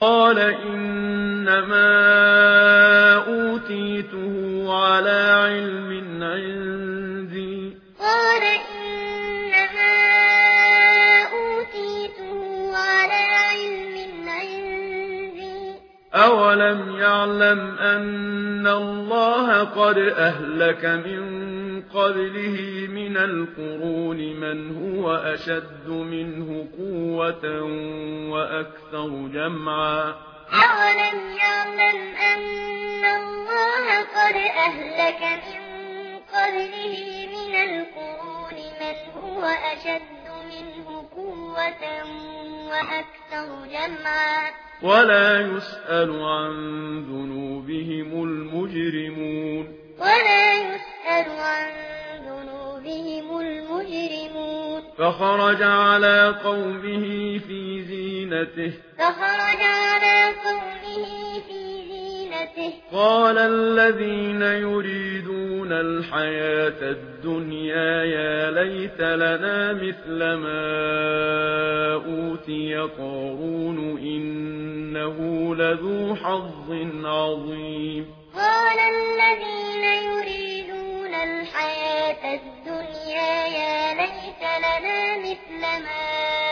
قال إنما أوتيته على علم عندي قال إنما أوتيته على علم عندي أولم يعلم أن الله قد أهلك من قبله من القرون من هو أشد منه قوة وأكثر جمعا أولم يعلم أن الله قد أهلك من قبله من القرون من هو أشد منه قوة وأكثر جمعا ولا يسأل عن ذنوبهم المجرمون فخرج على قومه في زينته قال الذين يريدون الحياة الدنيا يا ليت لنا مثل ما أوتي قارون إنه لذو حظ عظيم قال الذين يريدون الحياة الدنيا يا ليت لنا مثل ما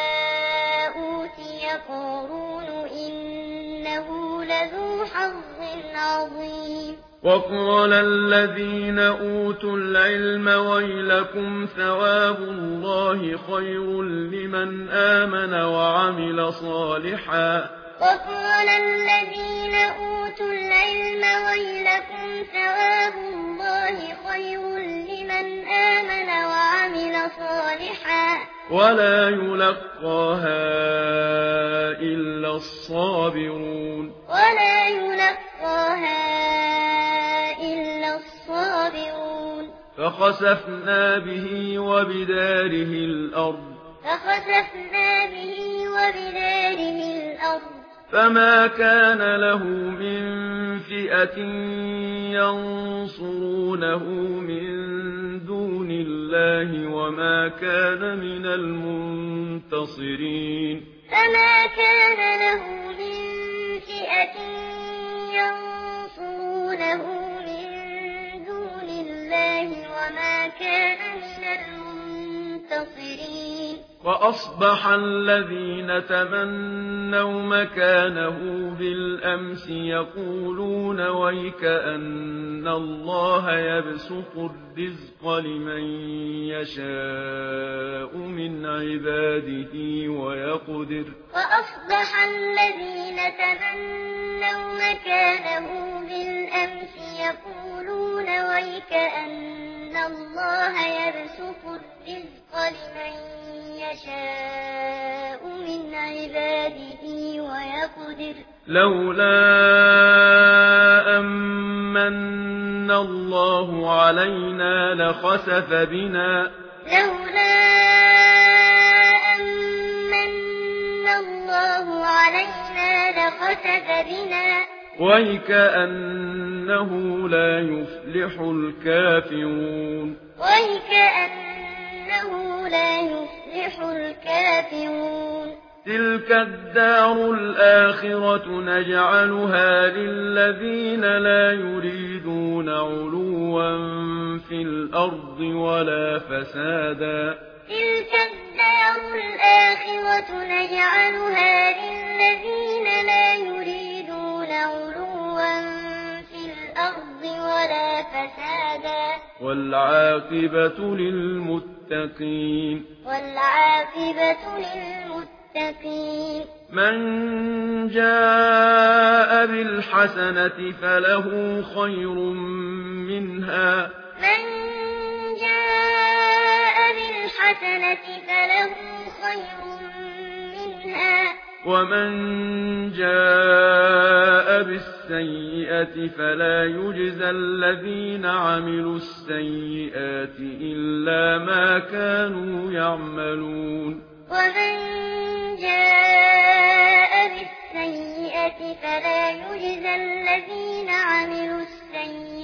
أوتي قارون إنه لذو حظ عظيم وقال الذين أوتوا العلم ويلكم ثواب الله خير لمن آمن وعمل صالحا وقال الذين أوتوا العلم ويلكم ثواب الله خير لمن آمن وعمل صالحا ولا يلقاها إلا الصابرون فخسفنا به وبداره الأرض فما كان له من فئة ينصرونه من دون الله وما كان من المنتصرين فما كان له من فئة ينصرونه من دون الله وما كان من المنتصرين وأصبح الذين تمنوا مكانه بالأمس يقولون ويكأن الله يبسط الرزق لمن يشاء من عباده ويقدر وأصبح الذين تمنوا مكانه بالأمس يقولون ويكأن الله يبسط الرزق لمن يشاء من عباده ويقدر لولا أمن الله علينا لخسف بنا ويكأنه لا يفلح الكافرون تلك الدار الآخرة نجعلها للذين لا يريدون علوا في الأرض ولا فسادا والعاقبة للمتقين من جاء بالحسنة فله خير منها ومن جاء بالسيئة فلا يجزى الذين عملوا السيئات إلا ما كانوا يعملون ومن جاء بالسيئة فلا يجزى الذين عملوا السيئات